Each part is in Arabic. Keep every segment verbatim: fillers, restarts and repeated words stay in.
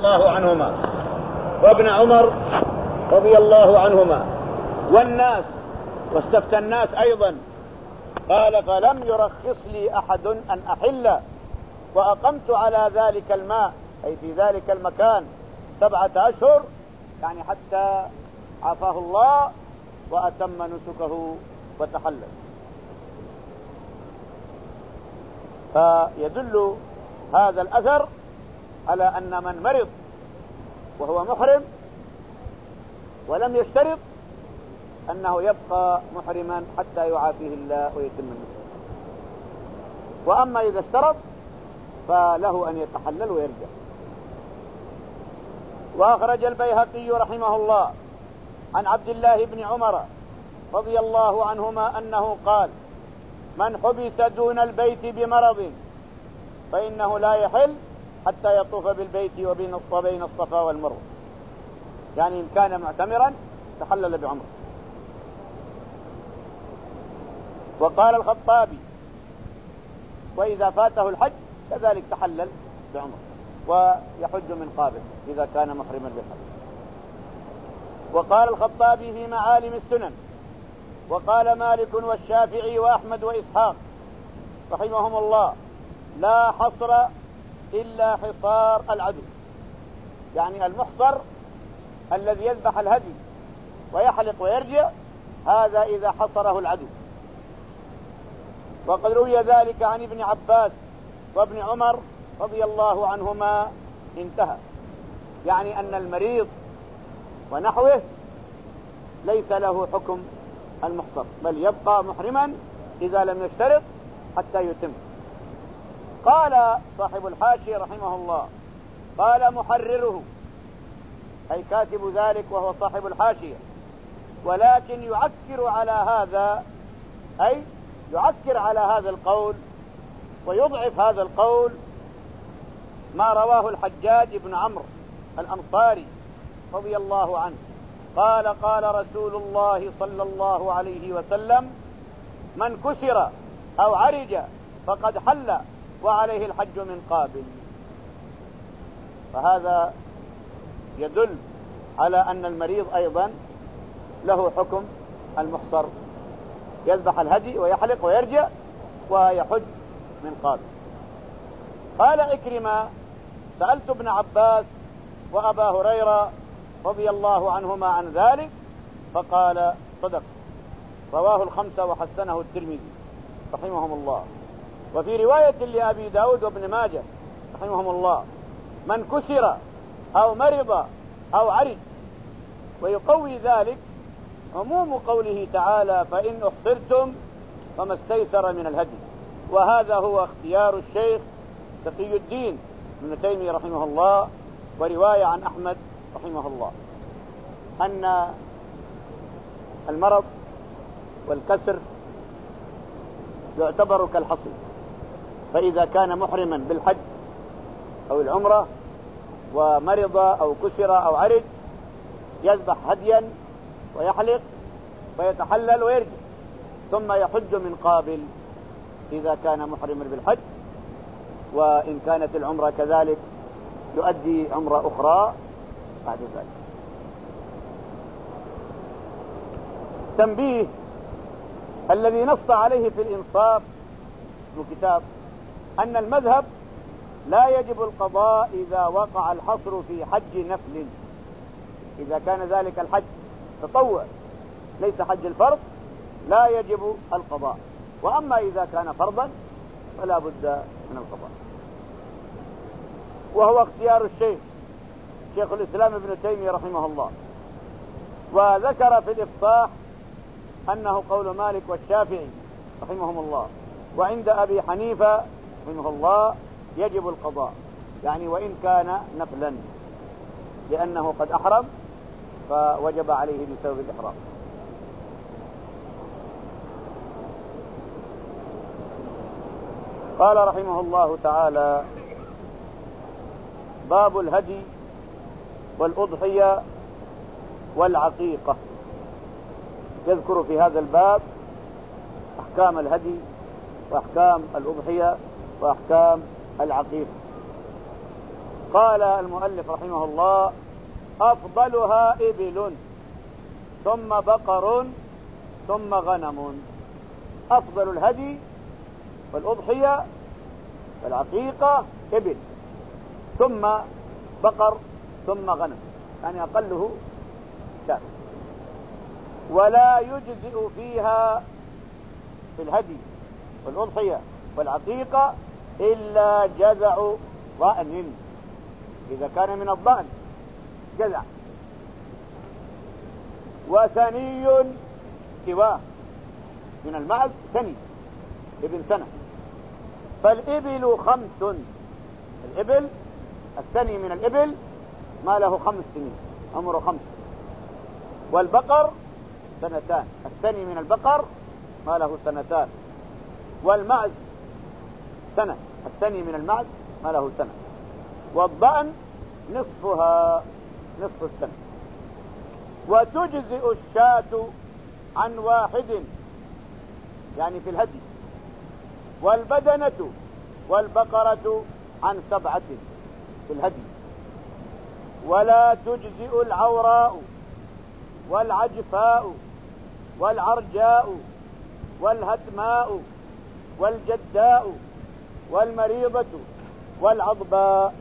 الله عنهما وابن عمر رضي الله عنهما والناس، واستفتى الناس أيضا، قال فلم يرخص لي أحد أن أحل، وأقمت على ذلك الماء أي في ذلك المكان سبعة أشهر، يعني حتى عافاه الله وأتم نسكه وتحلل. فيدل هذا الأثر على أن من مرض وهو محرم ولم يشترط أنه يبقى محرما حتى يعافيه الله ويتم النسك. وأما إذا اشترط فله أن يتحلل ويرجع. وأخرج البيهقي رحمه الله عن عبد الله بن عمر رضي الله عنهما أنه قال من حبس دون البيت بمرض فإنه لا يحل حتى يطوف بالبيت وبين الصفا والمروة، يعني إن كان معتمرا تحلل بعمره. وقال الخطابي وإذا فاته الحج كذلك تحلل بعمره ويحج من قابل إذا كان محرما بالحج. وقال الخطابي في معالم السنن وقال مالك والشافعي وأحمد وإسحاق رحمهم الله لا حصر إلا حصار العدو، يعني المحصر الذي يذبح الهدي ويحلق ويرجع هذا إذا حصره العدو. وقد روي ذلك عن ابن عباس وابن عمر رضي الله عنهما انتهى، يعني أن المريض ونحوه ليس له حكم المحصر بل يبقى محرما إذا لم يشترط حتى يتم. قال صاحب الحاشية رحمه الله قال محرره أي كاتب ذلك وهو صاحب الحاشية، ولكن يعكر على هذا أي يعكر على هذا القول ويضعف هذا القول ما رواه الحجاج بن عمرو الأنصاري رضي الله عنه قال قال رسول الله صلى الله عليه وسلم من كسر أو عرج فقد حل وعليه الحج من قابل. فهذا يدل على أن المريض أيضا له حكم المحصر، يذبح الهدي ويحلق ويرجع ويحج من قابل. قال إكرمة سألت ابن عباس وأبا هريرة رضي الله عنهما عن ذلك فقال صدق. رواه الخمسة وحسنه الترمذي رحمهم الله. وفي رواية لأبي داود وابن ماجه رحمهم الله من كسر أو مرض أو عرج، ويقوي ذلك عموم قوله تعالى فإن أحصرتم فما استيسر من الهدي. وهذا هو اختيار الشيخ تقي الدين ابن تيمية رحمه الله ورواية عن أحمد رحمه الله أن المرض والكسر يعتبر كالحصر، فإذا كان محرما بالحج أو العمرة ومرض أو كسر أو عرج يذبح هديا ويحلق ويتحلل ويرجع ثم يحج من قابل إذا كان محرما بالحج. وإن كانت العمرة كذلك يؤدي عمرة أخرى بعد ذلك. تنبيه الذي نص عليه في الإنصاف الكتاب أن المذهب لا يجب القضاء إذا وقع الحصر في حج نفل، إذا كان ذلك الحج تطوع ليس حج الفرض لا يجب القضاء، وأما إذا كان فرضا فلا بد من القضاء. وهو اختيار الشيخ شيخ الإسلام ابن تيمية رحمه الله. وذكر في الإفصاح أنه قول مالك والشافعي رحمهم الله، وعند أبي حنيفة رحمه الله يجب القضاء، يعني وإن كان نفلا لأنه قد أحرم فوجب عليه بسبب الإحرام. قال رحمه الله تعالى باب الهدي والأضحية والعقيقة. يذكر في هذا الباب أحكام الهدي وأحكام الأضحية وأحكام العقيقة. قال المؤلف رحمه الله: أفضلها إبل ثم بقر ثم غنم. أفضل الهدي والأضحية والعقيقة إبل، ثم بقر، ثم غنم، يعني أقله شاة. ولا يجزئ فيها في الهدي والأضحية والعقيقة إلا جزع ضأن، إذا كان من الضأن جزع. وثني سواه من المعز ثني ابن سنة. فالإبل خمس، الإبل الثني من الإبل ما له خمس سنين، عمره خمس. والبقر سنتان، الثني من البقر ما له سنتان. والمعز سنة، الثني من المعز ما له سنة. والضأن نصفها، نصف السنة. وتجزئ الشاة عن واحد يعني في الهدي، والبدنة والبقرة عن سبعة في الهدي. ولا تجزئ العوراء والعجفاء والعرجاء والهتماء والجداء والمريضة والعضباء.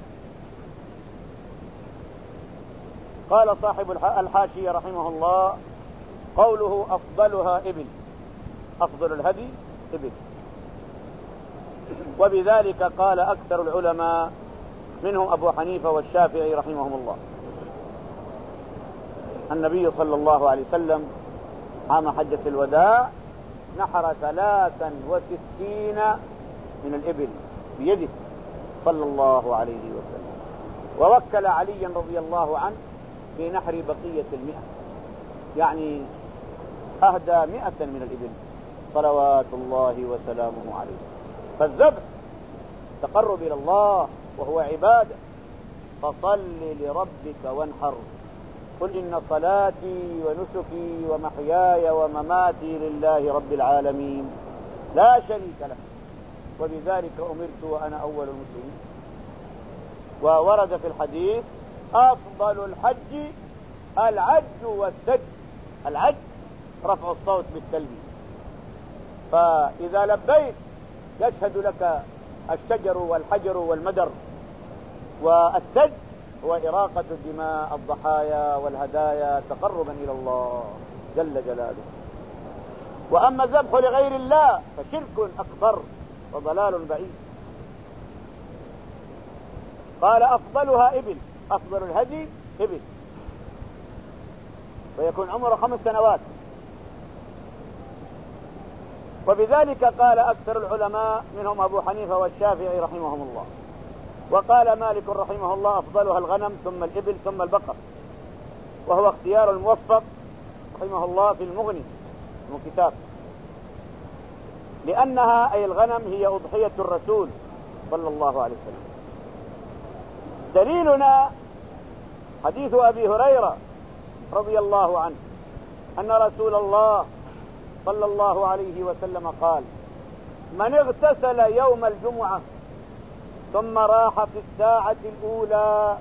قال صاحب الحاشية رحمه الله: قوله أفضلها إبل، أفضل الهدي إبل. وبذلك قال أكثر العلماء منهم أبو حنيفة والشافعي رحمهم الله. النبي صلى الله عليه وسلم عام حجة الوداع نحر ثلاثا وستين من الإبل بيده صلى الله عليه وسلم، ووكل عليا رضي الله عنه في نحر بقية المئة، يعني أهدى مئة من الإبل صلوات الله وسلامه عليه. فالذبح تقرب إلى الله وهو عبادة، فصل لربك وانحر. قل إن صلاتي ونسكي ومحياي ومماتي لله رب العالمين لا شريك له، وبذلك أمرت وأنا أول المسلمين. وورد في الحديث: أفضل الحج العج والسج. العج رفع الصوت بالتلبية، فإذا لبيت يشهد لك الشجر والحجر والمدر. والسج هو إراقة دماء الضحايا والهدايا تقربا إلى الله جل جلاله. وأما الذبح لغير الله فشرك أكبر وضلال بعيد. قال: أفضلها إبل، أفضل الهدي إبل، ويكون عمره خمس سنوات. وبذلك قال أكثر العلماء منهم أبو حنيفة والشافعي رحمهم الله. وقال مالك رحمه الله: أفضلها الغنم ثم الإبل ثم البقر، وهو اختيار الموفق رحمه الله في المغني من كتاب، لأنها أي الغنم هي أضحية الرسول صلى الله عليه وسلم. دليلنا حديث أبي هريرة رضي الله عنه أن رسول الله صلى الله عليه وسلم قال: من اغتسل يوم الجمعة ثم راح في الساعة الأولى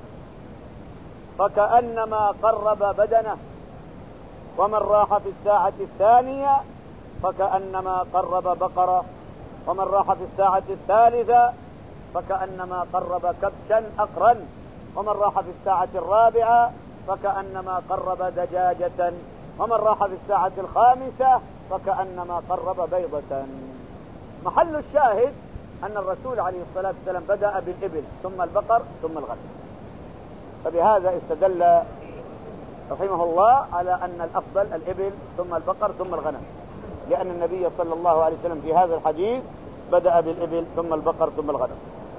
فكأنما قرب بدنه، ومن راح في الساعة الثانية فكأنما قرب بقرة، ومن راح في الساعة الثالثة فكأنما قرب كبشا أقرا، ومن راح في الساعة الرابعة فكأنما قرب دجاجة، ومن راح في الساعة الخامسة فكأنما قرب بيضة. محل الشاهد أن الرسول عليه الصلاة والسلام بدأ بالإبل ثم البقر ثم الغنم. فبهذا استدل رحمه الله على أن الأفضل الإبل ثم البقر ثم الغنم، لأن النبي صلى الله عليه وسلم في هذا الحديث بدأ بالإبل ثم البقر ثم الغنم.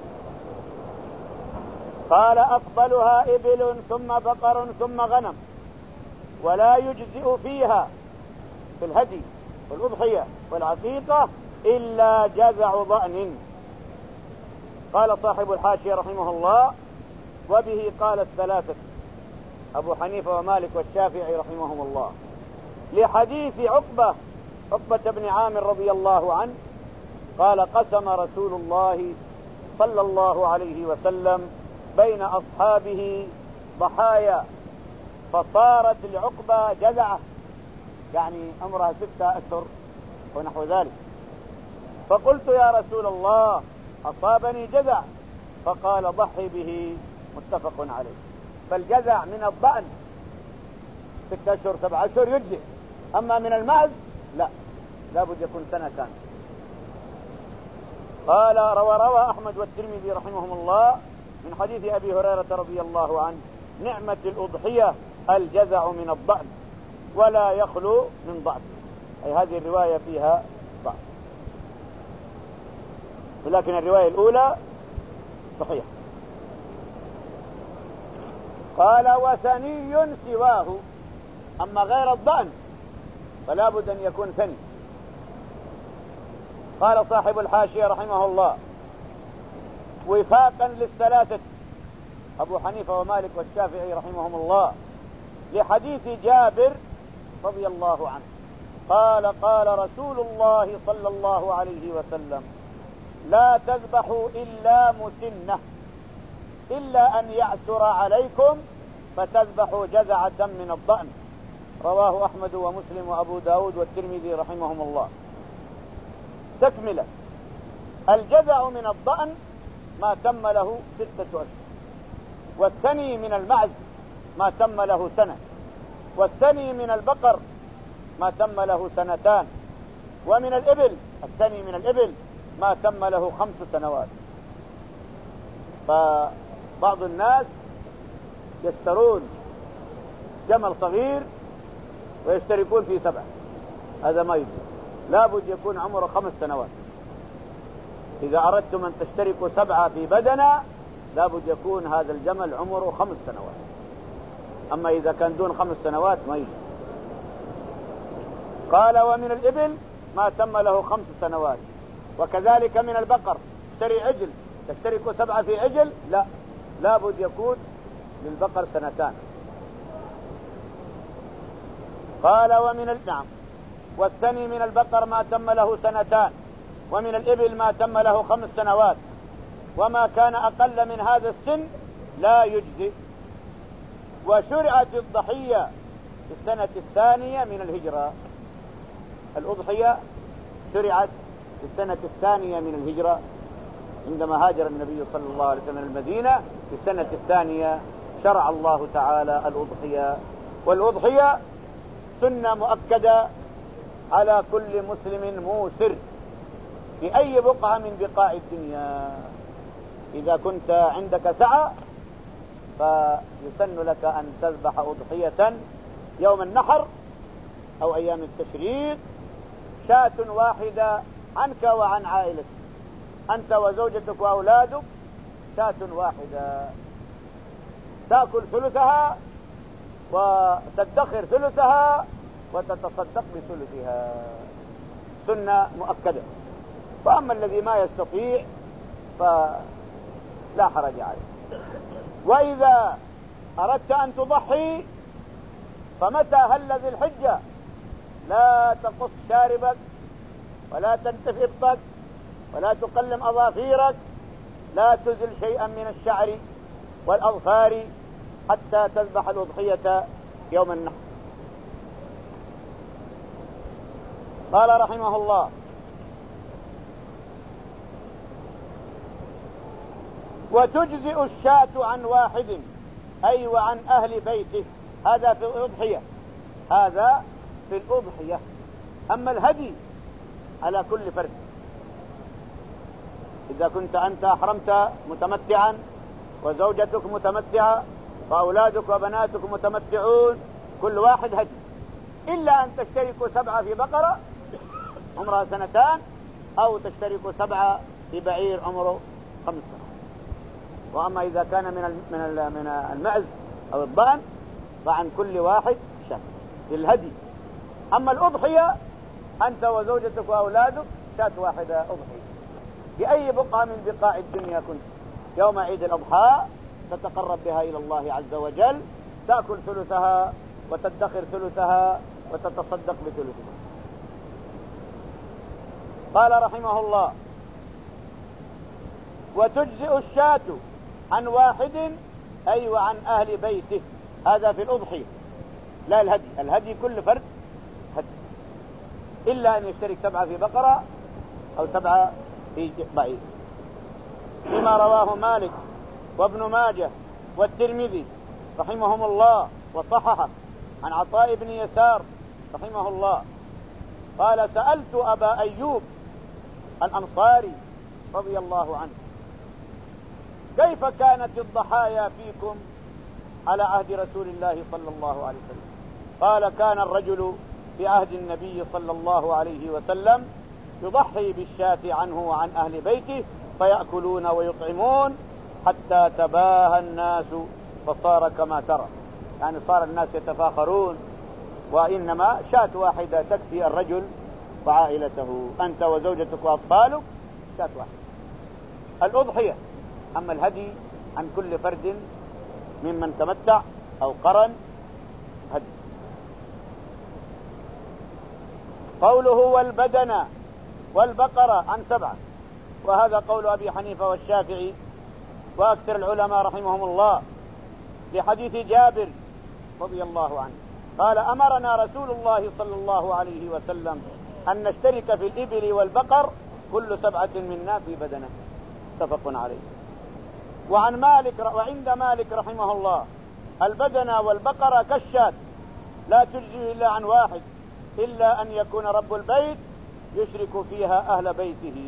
قال: أفضلها إبل ثم بقر ثم غنم، ولا يجزئ فيها في الهدي والأضحية والعقيقة إلا جزع ضأن. قال صاحب الحاشية رحمه الله: وبه قال الثلاثة أبو حنيفة ومالك والشافعي رحمهم الله، لحديث عقبة عقبة بن عامر رضي الله عنه قال: قسم رسول الله صلى الله عليه وسلم بين أصحابه ضحايا، فصارت العقبة جذعة، يعني عمرها ستة أشهر ونحو ذلك. فقلت يا رسول الله أصابني جذع، فقال ضحي به، متفق عليه. فالجذع من الضأن ستة أشهر سبعة أشهر يجزئ، أما من المعز لا، لابد يكون سنة كاملة. قال روى روى أحمد والترمذي رحمهم الله من حديث أبي هريرة رضي الله عنه: نعمة الأضحية الجذع من الضأن ولا يخلو من ضعف. أي هذه الرواية فيها ضعف، ولكن الرواية الأولى صحيحة. قال وثني سواه، أما غير الضأن فلا بد أن يكون ثني. قال صاحب الحاشية رحمه الله: وفاقا للثلاثة أبو حنيفة ومالك والشافعي رحمهم الله لحديث جابر رضي الله عنه قال: قال رسول الله صلى الله عليه وسلم: لا تذبحوا إلا مسنة، إلا أن يعسر عليكم فتذبحوا جذعة من الضأن. رواه أحمد ومسلم وأبو داود والترمذي رحمهم الله. تكملة: الجذع من الضأن ما تم له ستة أشهر، والثني من المعز ما تم له سنة، والثني من البقر ما تم له سنتان، ومن الإبل الثني من الإبل ما تم له خمس سنوات. فبعض الناس يشترون جمل صغير ويشتركون في سبعة، هذا ما يجوز، لابد يكون عمره خمس سنوات. إذا أردتم أن تشتركوا سبعة في بدنة لابد يكون هذا الجمل عمره خمس سنوات، أما إذا كان دون خمس سنوات ما يجوز. قال: ومن الإبل ما تم له خمس سنوات، وكذلك من البقر. اشتري عجل، تشتركوا سبعة في عجل؟ لا، لابد يكون للبقر سنتان. قال: ومن النعم والثني من البقر ما تم له سنتان، ومن الإبل ما تم له خمس سنوات، وما كان أقل من هذا السن لا يجزئ. وشرعت الضحية في السنة الثانية من الهجرة. الأضحية شرعت في السنة الثانية من الهجرة، عندما هاجر النبي صلى الله عليه وسلم من المدينة في السنة الثانية شرع الله تعالى الأضحية. والأضحية سنة مؤكدة على كل مسلم موسر في أي بقعة من بقاع الدنيا. إذا كنت عندك سعة فيسن لك أن تذبح أضحية يوم النحر أو أيام التشريق، شاة واحدة عنك وعن عائلتك، أنت وزوجتك وأولادك، شاة واحدة تأكل ثلثها وتدخر ثلثها وتتصدق بثلثها، سنة مؤكدة. وأما الذي ما يستطيع فلا حرج عليه. وإذا أردت أن تضحي فمتى هل ذي الحجة لا تقص شاربك ولا تنتف إبطك ولا تقلم أظافيرك، لا تزل شيئا من الشعر والأظفار حتى تذبح الأضحية يوم النحر. قال رحمه الله: وتجزئ الشاة عن واحد، أي وعن أهل بيته. هذا في الأضحية، هذا في الأضحية. أما الهدي على كل فرد. إذا كنت أنت أحرمت متمتعا وزوجتك متمتعة وأولادك وبناتك متمتعون، كل واحد هدي، إلا أن تشتركوا سبعة في بقرة عمرها سنتان، أو تشتركوا سبعة في بعير عمره خمس سنوات. وأما إذا كان من من من المعز أو الضأن فعن كل واحد شاة للهدي. أما الأضحية أنت وزوجتك وأولادك شاة واحدة أضحية في أي بقعة من بقاع الدنيا كنت. يوم عيد الأضحى تتقرب بها إلى الله عز وجل، تأكل ثلثها وتدخر ثلثها وتتصدق بثلثها. قال رحمه الله: وتجزئ الشاة عن واحد أي وعن أهل بيته. هذا في الأضحية لا الهدي. الهدي كل فرد هدي إلا أن يشترك سبعة في بقرة أو سبعة في بعير، فيما رواه مالك وابن ماجه والترمذي رحمهم الله وصححه عن عطاء بن يسار رحمه الله قال: سألت أبا أيوب الأنصاري رضي الله عنه: كيف كانت الضحايا فيكم على عهد رسول الله صلى الله عليه وسلم؟ قال: كان الرجل في عهد النبي صلى الله عليه وسلم يضحي بالشاة عنه وعن أهل بيته فيأكلون ويطعمون حتى تباهى الناس فصار كما ترى. يعني صار الناس يتفاخرون، وإنما شاة واحدة تكفي الرجل وعائلته، أنت وزوجتك وأطفالك شاة واحدة. الأضحية. أما الهدي عن كل فرد ممن تمتع أو قرن هدي. قوله والبدن والبقرة عن سبعة، وهذا قول أبي حنيفة والشافعي وأكثر العلماء رحمهم الله، لحديث جابر رضي الله عنه قال: أمرنا رسول الله صلى الله عليه وسلم أن نشترك في الإبل والبقر كل سبعة منا في بدنه. متفق عليه. وعن مالك وعند مالك رحمه الله: البدن والبقرة كالشاة لا تجزي إلا عن واحد إلا أن يكون رب البيت يشرك فيها أهل بيته.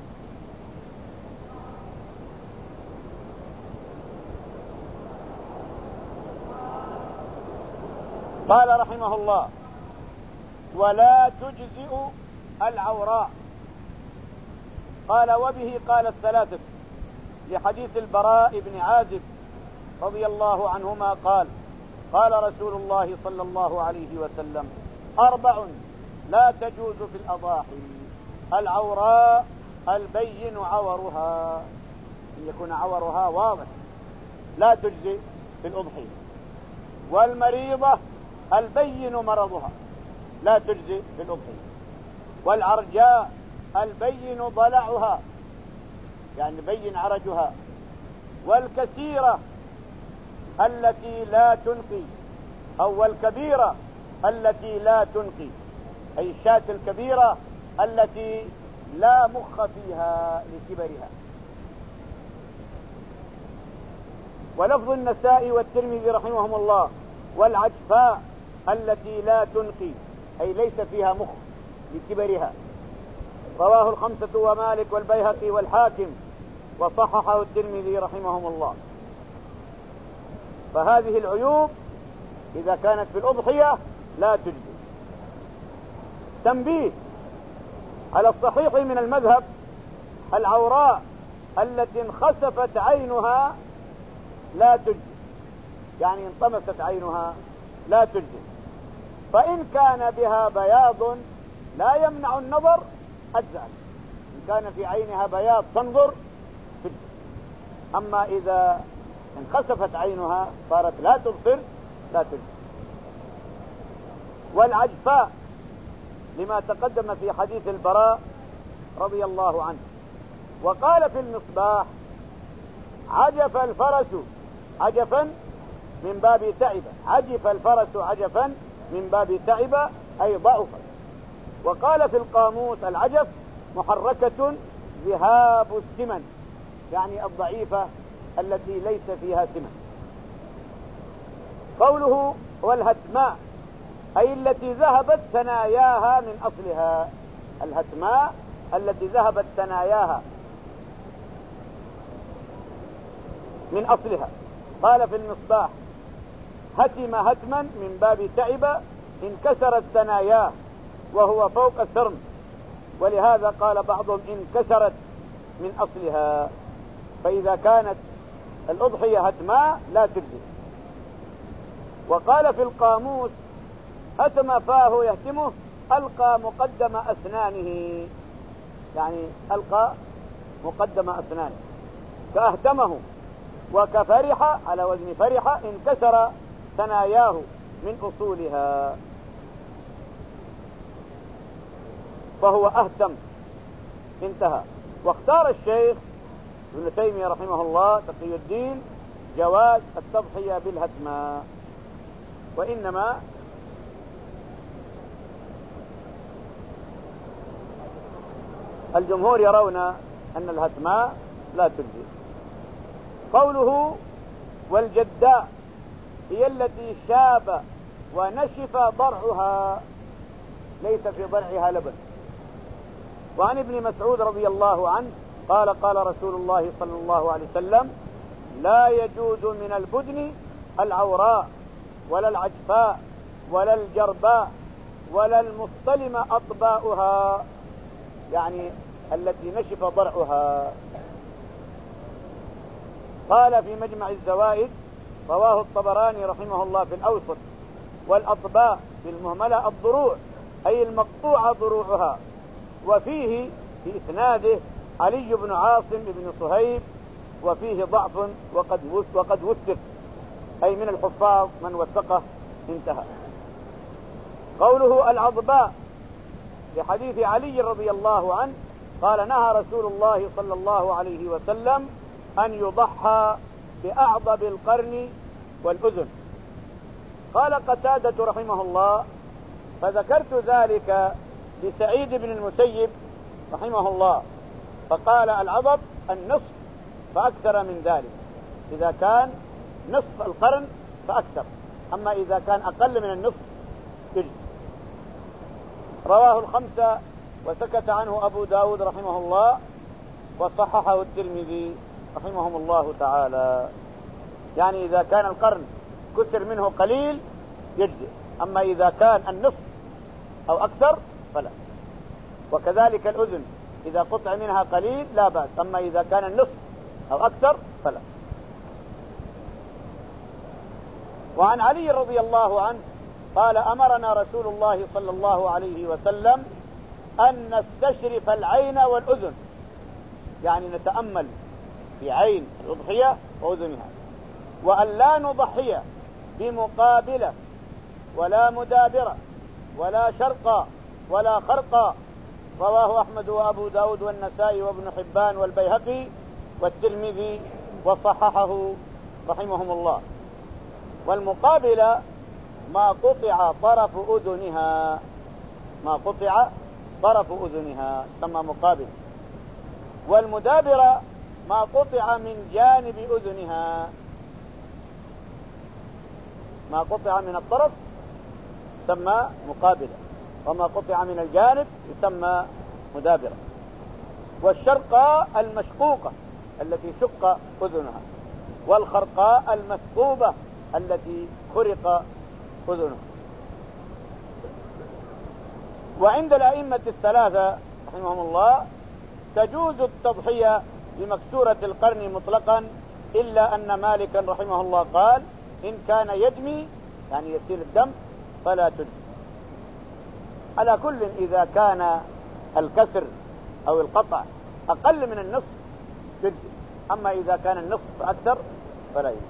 قال رحمه الله: ولا تجزئ العوراء. قال: وبه قال الثلاثة، لحديث البراء بن عازب رضي الله عنهما قال: قال رسول الله صلى الله عليه وسلم: أربع لا تجوز في الأضاحي: العوراء البين عورها، أن يكون عورها واضح لا تجزي في الأضحية، والمريضة البين مرضها لا تجزي في الأضحية، والعرجاء البين ضلعها يعني بين عرجها، والكسيرة التي لا تنقي، أو الكبيرة التي لا تنقي، أي الشاة الكبيرة التي لا مخ فيها لكبرها. ولفظ النسائي والترمذي رحمهم الله: والعجفاء التي لا تنقي، أي ليس فيها مخ لكبرها. رواه الخمسة ومالك والبيهقي والحاكم وصححه الترمذي رحمهم الله. فهذه العيوب إذا كانت في الأضحية لا تجزي. تنبيه: على الصحيح من المذهب العوراء التي انخسفت عينها لا تجزي، يعني انطمست عينها لا تجزي. فإن كان بها بياض لا يمنع النظر أجزأت، إن كان في عينها بياض تنظر تجزي. أما إذا انخسفت عينها صارت لا تبصر لا تجزي. والعجفاء لما تقدم في حديث البراء رضي الله عنه. وقال في المصباح: عجف الفرس عجفا من باب تعب، عجف الفرس عجفا من باب تعب أي ضعف. وقال في القاموس: العجف محركة ذهاب السمن، يعني الضعيفة التي ليس فيها سمن. قوله والهتماء أي التي ذهبت ثناياها من أصلها، الهتماء التي ذهبت ثناياها من أصلها. قال في المصباح: هتم هتما من باب تعب انكسرت ثناياه وهو فوق الثرم، ولهذا قال بعضهم انكسرت من أصلها. فإذا كانت الأضحية هتماء لا تجزي. وقال في القاموس: هتم فاه يهتمه ألقى مقدم أسنانه، يعني ألقى مقدم أسنانه، فأهتمه. وكفرح على وزن فرح انكسر ثناياه من أصولها، فهو أهتم. انتهى. واختار الشيخ ابن تيمية رحمه الله تقي الدين جواز التضحية بالهتماء، وإنما الجمهور يرون أن الهتماء لا تجزي. قوله والجداء هي التي شاب ونشف ضرعها ليس في ضرعها لبن. وعن ابن مسعود رضي الله عنه قال قال رسول الله صلى الله عليه وسلم لا يجوز من البدن العوراء ولا العجفاء ولا الجرباء ولا المصطلم أطباؤها، يعني التي نشف ضرعها. قال في مجمع الزوائد رواه الطبراني رحمه الله في الأوسط والأطباء في المهملة الضروع أي المقطوعة ضروعها، وفيه في إسناده علي بن عاصم بن صهيب وفيه ضعف وقد وقد وثق أي من الحفاظ من وثقه. انتهى. قوله العضباء في حديث علي رضي الله عنه قال نهى رسول الله صلى الله عليه وسلم أن يضحى بأعضب القرن والأذن. قال قتادة رحمه الله فذكرت ذلك لسعيد بن المسيب رحمه الله فقال العضب النصف فأكثر من ذلك، إذا كان نصف القرن فأكثر، أما إذا كان أقل من النصف يجزي. رواه الخمسة وسكت عنه أبو داود رحمه الله وصححه الترمذي رحمهم الله تعالى. يعني إذا كان القرن كسر منه قليل يجزي، أما إذا كان النصف أو أكثر فلا. وكذلك الأذن إذا قطع منها قليل لا بأس، أما إذا كان النصف أو أكثر فلا. وعن علي رضي الله عنه قال أمرنا رسول الله صلى الله عليه وسلم أن نستشرف العين والأذن، يعني نتأمل في عين الأضحية وأذنها، وأن لا نضحي بمقابلة ولا مدابرة ولا شرقا ولا خرقا. رواه أحمد وأبو داود والنسائي وابن حبان والبيهقي والترمذي وصححه رحمهم الله. والمقابلة ما قطع طرف أذنها، ما قطع طرف أذنها سمى مقابل. والمدابرة ما قطع من جانب أذنها، ما قطع من الطرف يسمى مقابلة، وما قطع من الجانب يسمى مدابرة. والشرقاء المشقوقة التي شق أذنها، والخرقاء المثقوبة التي خرق أذنها. وعند الأئمة الثلاثة رحمهم الله تجوز التضحية بمكسورة القرن مطلقا، إلا أن مالكا رحمه الله قال إن كان يدمي يعني يسيل الدم فلا تجزي. على كل إذا كان الكسر أو القطع أقل من النصف تجزي، أما إذا كان النصف أكثر فلا يجزي.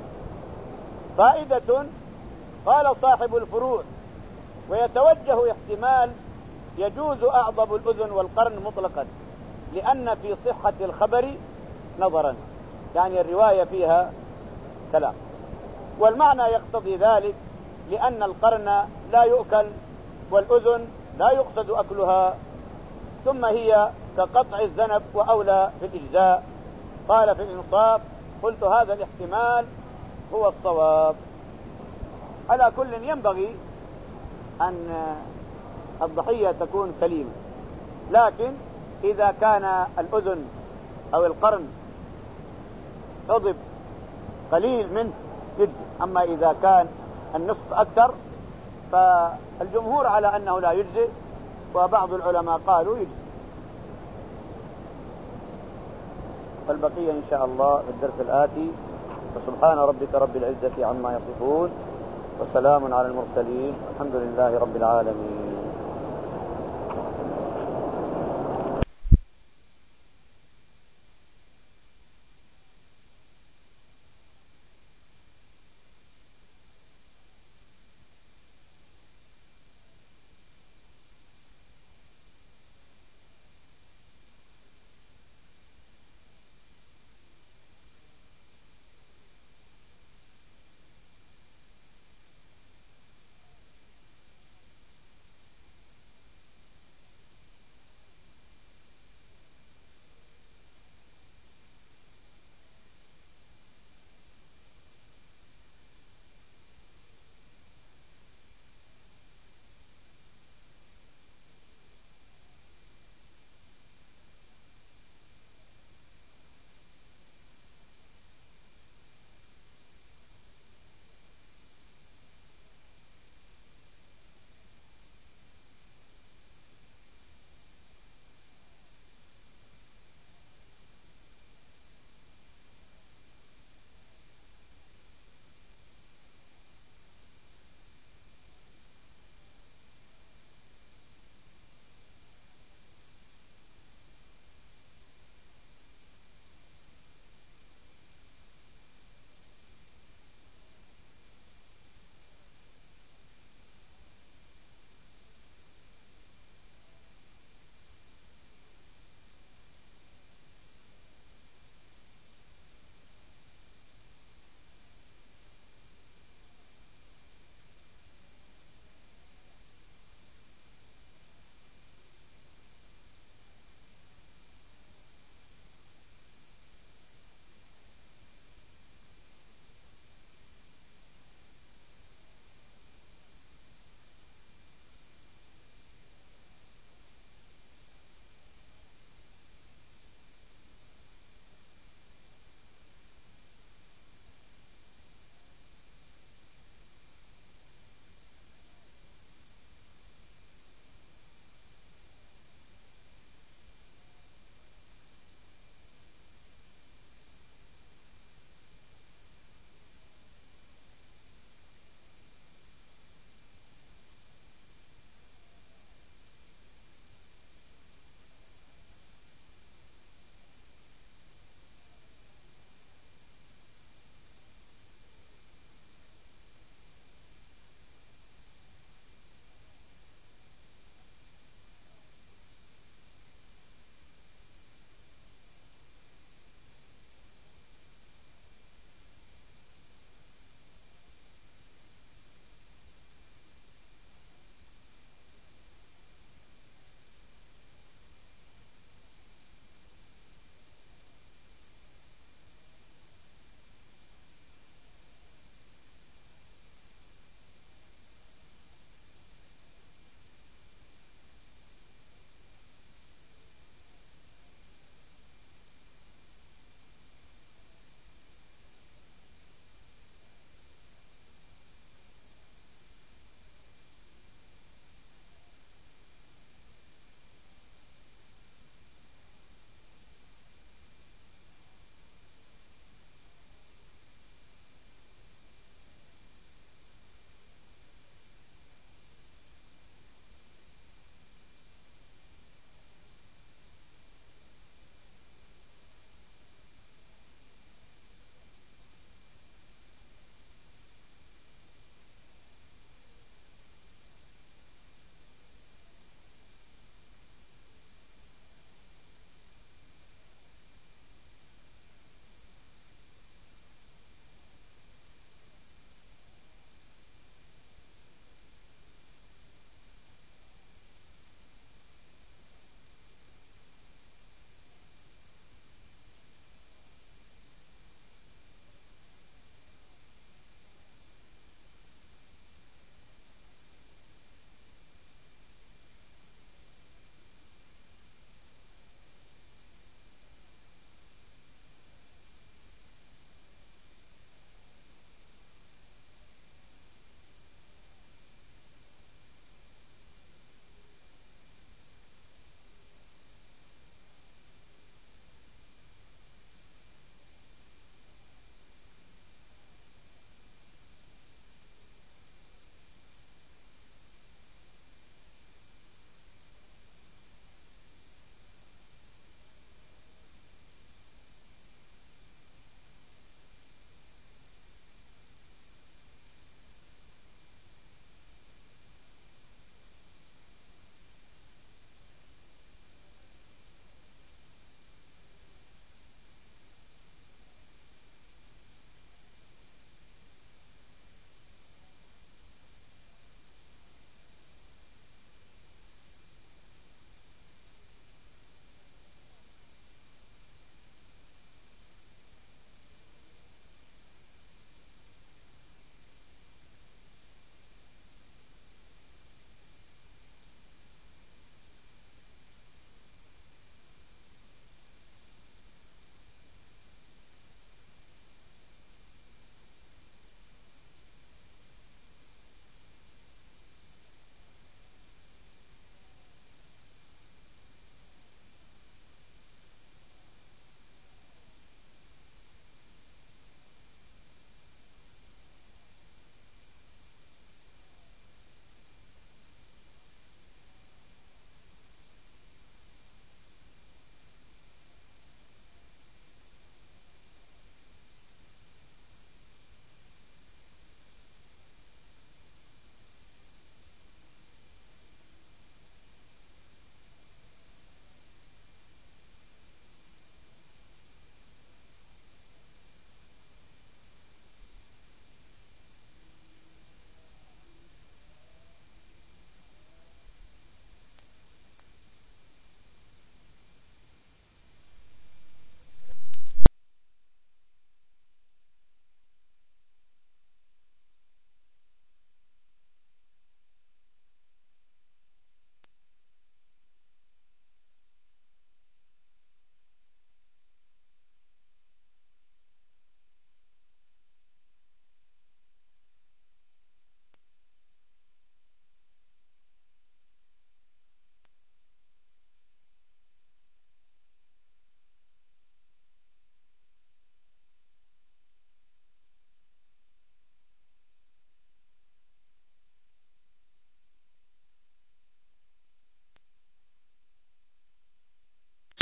فائدة قال صاحب الفروع ويتوجه احتمال يجوز أعضب الأذن والقرن مطلقا، لأن في صحة الخبر نظرا، يعني الرواية فيها كلام، والمعنى يقتضي ذلك لأن القرن لا يؤكل والأذن لا يقصد أكلها، ثم هي كقطع الذنب وأولى في الإجزاء. قال في الإنصاف قلت هذا الاحتمال هو الصواب. على كل ينبغي أن الضحية تكون سليمة، لكن إذا كان الأذن أو القرن عضب قليل منه يجزي، أما إذا كان النصف أكثر فالجمهور على أنه لا يجزي، وبعض العلماء قالوا يجزي. فالبقية إن شاء الله في الدرس الآتي. فسبحان ربك رب العزة عما يصفون وسلام على المرسلين، الحمد لله رب العالمين.